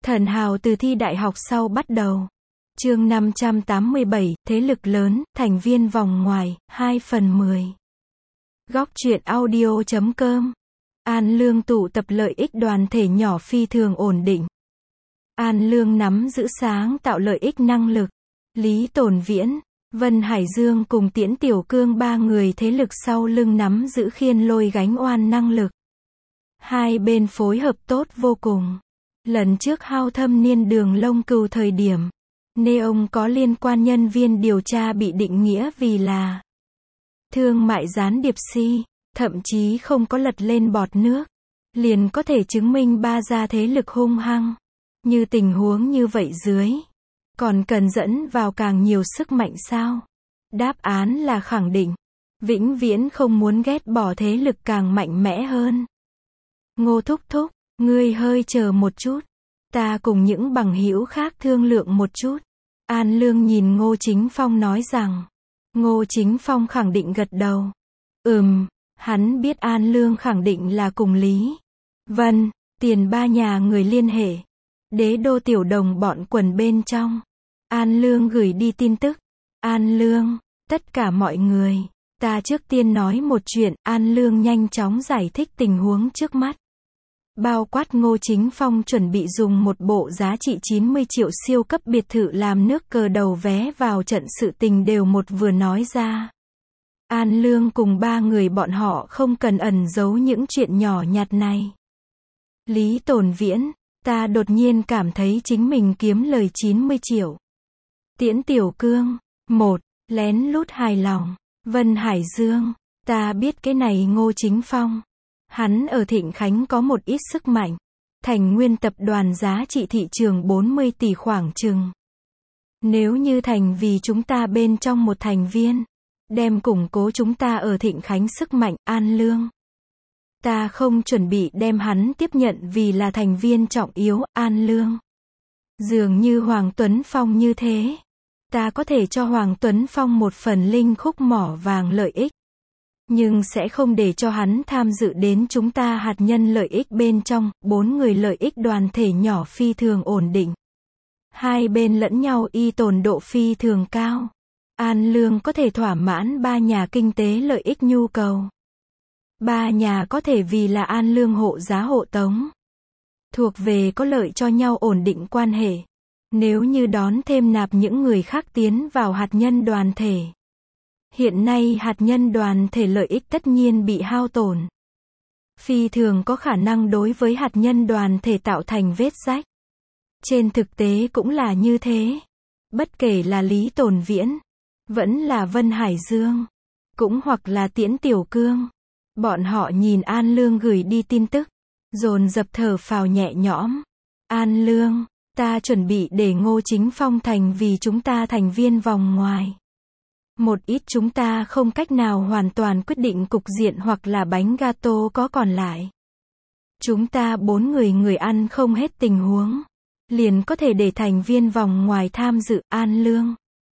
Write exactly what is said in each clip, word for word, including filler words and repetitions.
Thần hào từ thi đại học sau bắt đầu. Chương năm trăm tám mươi bảy, thế lực lớn, thành viên vòng ngoài, hai phần mười. Góc truyện audio chấm com. An Lương tụ tập lợi ích đoàn thể nhỏ phi thường ổn định. An Lương nắm giữ sáng tạo lợi ích năng lực. Lý Tồn Viễn, Vân Hải Dương cùng Tiễn Tiểu Cương ba người thế lực sau lưng nắm giữ khiên lôi gánh oan năng lực. Hai bên phối hợp tốt vô cùng. Lần trước hao thâm niên đường lông cừu thời điểm, Neon có liên quan nhân viên điều tra bị định nghĩa vì là thương mại gián điệp si, thậm chí không có lật lên bọt nước, liền có thể chứng minh ba gia thế lực hung hăng. Như tình huống như vậy dưới, còn cần dẫn vào càng nhiều sức mạnh sao? Đáp án là khẳng định. Vĩnh viễn không muốn ghét bỏ thế lực càng mạnh mẽ hơn. Ngô thúc thúc, ngươi hơi chờ một chút. Ta cùng những bằng hữu khác thương lượng một chút. An Lương nhìn Ngô Chính Phong nói rằng. Ngô Chính Phong khẳng định gật đầu. Ừm, hắn biết An Lương khẳng định là cùng Lý Vân, Tiền ba nhà người liên hệ. Đế đô tiểu đồng bọn quần bên trong. An Lương gửi đi tin tức. An Lương, tất cả mọi người. Ta trước tiên nói một chuyện. An Lương nhanh chóng giải thích tình huống trước mắt. Bao quát Ngô Chính Phong chuẩn bị dùng một bộ giá trị chín mươi triệu siêu cấp biệt thự làm nước cờ đầu vé vào trận sự tình đều một vừa nói ra. An Lương cùng ba người bọn họ không cần ẩn giấu những chuyện nhỏ nhặt này. Lý Tồn Viễn, ta đột nhiên cảm thấy chính mình kiếm lời chín mươi triệu. Tiễn Tiểu Cương, một, lén lút hài lòng. Vân Hải Dương, ta biết cái này Ngô Chính Phong. Hắn ở Thịnh Khánh có một ít sức mạnh. Thành Nguyên tập đoàn giá trị thị trường bốn mươi tỷ khoảng chừng. Nếu như thành vì chúng ta bên trong một thành viên, đem củng cố chúng ta ở Thịnh Khánh sức mạnh. An Lương, ta không chuẩn bị đem hắn tiếp nhận vì là thành viên trọng yếu. An Lương, dường như Hoàng Tuấn Phong như thế, ta có thể cho Hoàng Tuấn Phong một phần linh khúc mỏ vàng lợi ích. Nhưng sẽ không để cho hắn tham dự đến chúng ta hạt nhân lợi ích bên trong. Bốn người lợi ích đoàn thể nhỏ phi thường ổn định. Hai bên lẫn nhau y tồn độ phi thường cao. An Lương có thể thỏa mãn ba nhà kinh tế lợi ích nhu cầu. Ba nhà có thể vì là An Lương hộ giá hộ tống. Thuộc về có lợi cho nhau ổn định quan hệ. Nếu như đón thêm nạp những người khác tiến vào hạt nhân đoàn thể. Hiện nay hạt nhân đoàn thể lợi ích tất nhiên bị hao tổn. Phi thường có khả năng đối với hạt nhân đoàn thể tạo thành vết rách. Trên thực tế cũng là như thế. Bất kể là Lý Tồn Viễn, vẫn là Vân Hải Dương, cũng hoặc là Tiễn Tiểu Cương. Bọn họ nhìn An Lương gửi đi tin tức, dồn dập thở phào nhẹ nhõm. An Lương, ta chuẩn bị để Ngô Chính Phong thành vì chúng ta thành viên vòng ngoài. Một ít chúng ta không cách nào hoàn toàn quyết định cục diện hoặc là bánh gato có còn lại. Chúng ta bốn người người ăn không hết tình huống. Liền có thể để thành viên vòng ngoài tham dự. An Lương,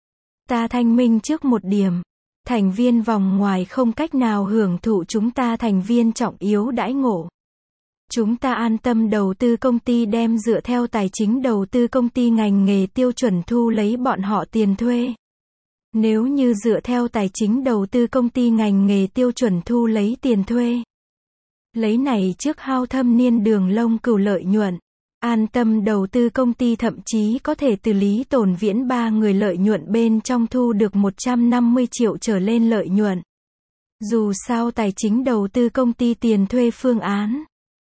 ta thanh minh trước một điểm. Thành viên vòng ngoài không cách nào hưởng thụ chúng ta thành viên trọng yếu đãi ngộ. Chúng ta an tâm đầu tư công ty đem dựa theo tài chính đầu tư công ty ngành nghề tiêu chuẩn thu lấy bọn họ tiền thuê. Nếu như dựa theo tài chính đầu tư công ty ngành nghề tiêu chuẩn thu lấy tiền thuê. Lấy này trước hao thâm niên đường lông cừu lợi nhuận. An tâm đầu tư công ty thậm chí có thể từ Lý Tồn Viễn ba người lợi nhuận bên trong thu được một trăm năm mươi triệu trở lên lợi nhuận. Dù sao tài chính đầu tư công ty tiền thuê phương án.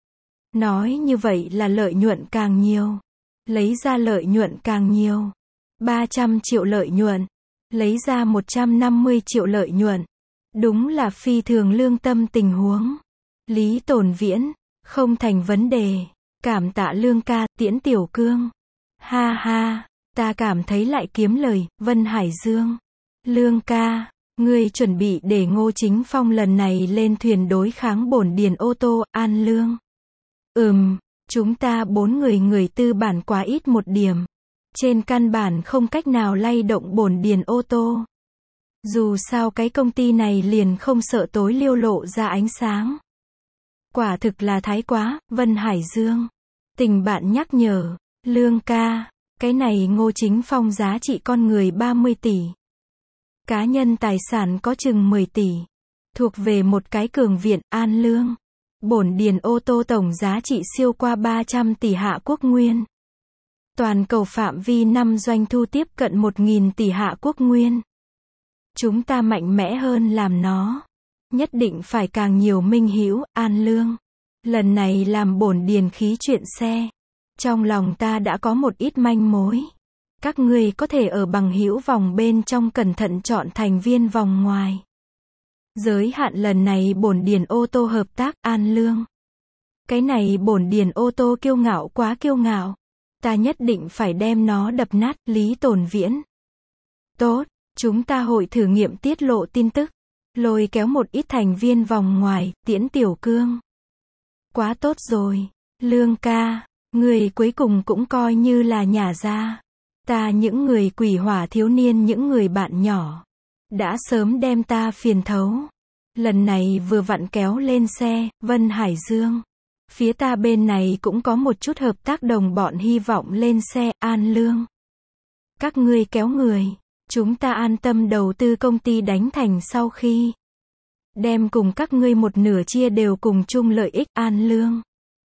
Nói như vậy là lợi nhuận càng nhiều. Lấy ra lợi nhuận càng nhiều. ba trăm triệu lợi nhuận. Lấy ra một trăm năm mươi triệu lợi nhuận. Đúng là phi thường lương tâm tình huống. Lý Tồn Viễn, không thành vấn đề. Cảm tạ Lương ca. Tiễn Tiểu Cương, ha ha, ta cảm thấy lại kiếm lời. Vân Hải Dương, Lương ca, ngươi chuẩn bị để Ngô Chính Phong lần này lên thuyền đối kháng bổn điền ô tô. An Lương, ừm, chúng ta bốn người người tư bản quá ít một điểm. Trên căn bản không cách nào lay động bổn điền ô tô. Dù sao cái công ty này liền không sợ tối liêu lộ ra ánh sáng. Quả thực là thái quá. Vân Hải Dương, tình bạn nhắc nhở, Lương ca, cái này Ngô Chính Phong giá trị con người ba mươi tỷ. Cá nhân tài sản có chừng mười tỷ. Thuộc về một cái cường viện, An Lương. Bổn điền ô tô tổng giá trị siêu qua ba trăm tỷ Hạ Quốc Nguyên. Toàn cầu phạm vi năm doanh thu tiếp cận một nghìn tỷ Hạ Quốc Nguyên. Chúng ta mạnh mẽ hơn làm nó. Nhất định phải càng nhiều minh hữu, An Lương. Lần này làm bổn điền khí chuyện xe. Trong lòng ta đã có một ít manh mối. Các ngươi có thể ở bằng hữu vòng bên trong cẩn thận chọn thành viên vòng ngoài. Giới hạn lần này bổn điền ô tô hợp tác, An Lương. Cái này bổn điền ô tô kiêu ngạo quá kiêu ngạo. Ta nhất định phải đem nó đập nát, Lý Tồn Viễn. Tốt, chúng ta hội thử nghiệm tiết lộ tin tức. Lôi kéo một ít thành viên vòng ngoài, Tiễn Tiểu Cương. Quá tốt rồi, Lương ca, người cuối cùng cũng coi như là nhả ra. Ta những người quỷ hỏa thiếu niên những người bạn nhỏ. Đã sớm đem ta phiền thấu. Lần này vừa vặn kéo lên xe, Vân Hải Dương. Phía ta bên này cũng có một chút hợp tác đồng bọn hy vọng lên xe, An Lương. Các ngươi kéo người. Chúng ta an tâm đầu tư công ty đánh thành sau khi. Đem cùng các ngươi một nửa chia đều cùng chung lợi ích, An Lương.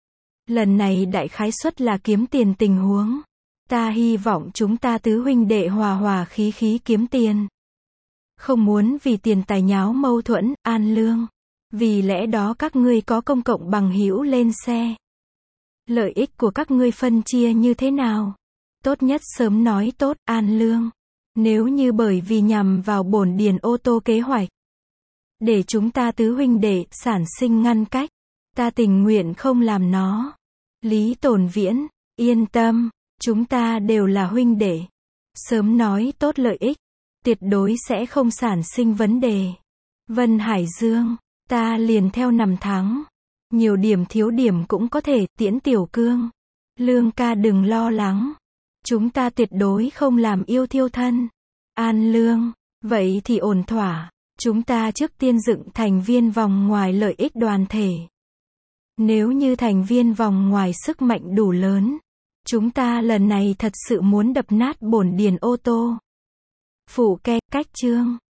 Lần này đại khái suất là kiếm tiền tình huống. Ta hy vọng chúng ta tứ huynh đệ hòa hòa khí khí kiếm tiền. Không muốn vì tiền tài nháo mâu thuẫn, An Lương. Vì lẽ đó các ngươi có công cộng bằng hữu lên xe. Lợi ích của các ngươi phân chia như thế nào? Tốt nhất sớm nói tốt, An Lương. Nếu như bởi vì nhằm vào bổn điền ô tô kế hoạch. Để chúng ta tứ huynh đệ sản sinh ngăn cách. Ta tình nguyện không làm nó. Lý Tồn Viễn, yên tâm. Chúng ta đều là huynh đệ. Sớm nói tốt lợi ích. Tuyệt đối sẽ không sản sinh vấn đề. Vân Hải Dương, ta liền theo nằm thắng. Nhiều điểm thiếu điểm cũng có thể, Tiễn Tiểu Cương. Lương ca đừng lo lắng. Chúng ta tuyệt đối không làm yêu thiêu thân. An Lương, vậy thì ổn thỏa. Chúng ta trước tiên dựng thành viên vòng ngoài lợi ích đoàn thể. Nếu như thành viên vòng ngoài sức mạnh đủ lớn. Chúng ta lần này thật sự muốn đập nát bổn điền ô tô. Phủ ke, cách chương.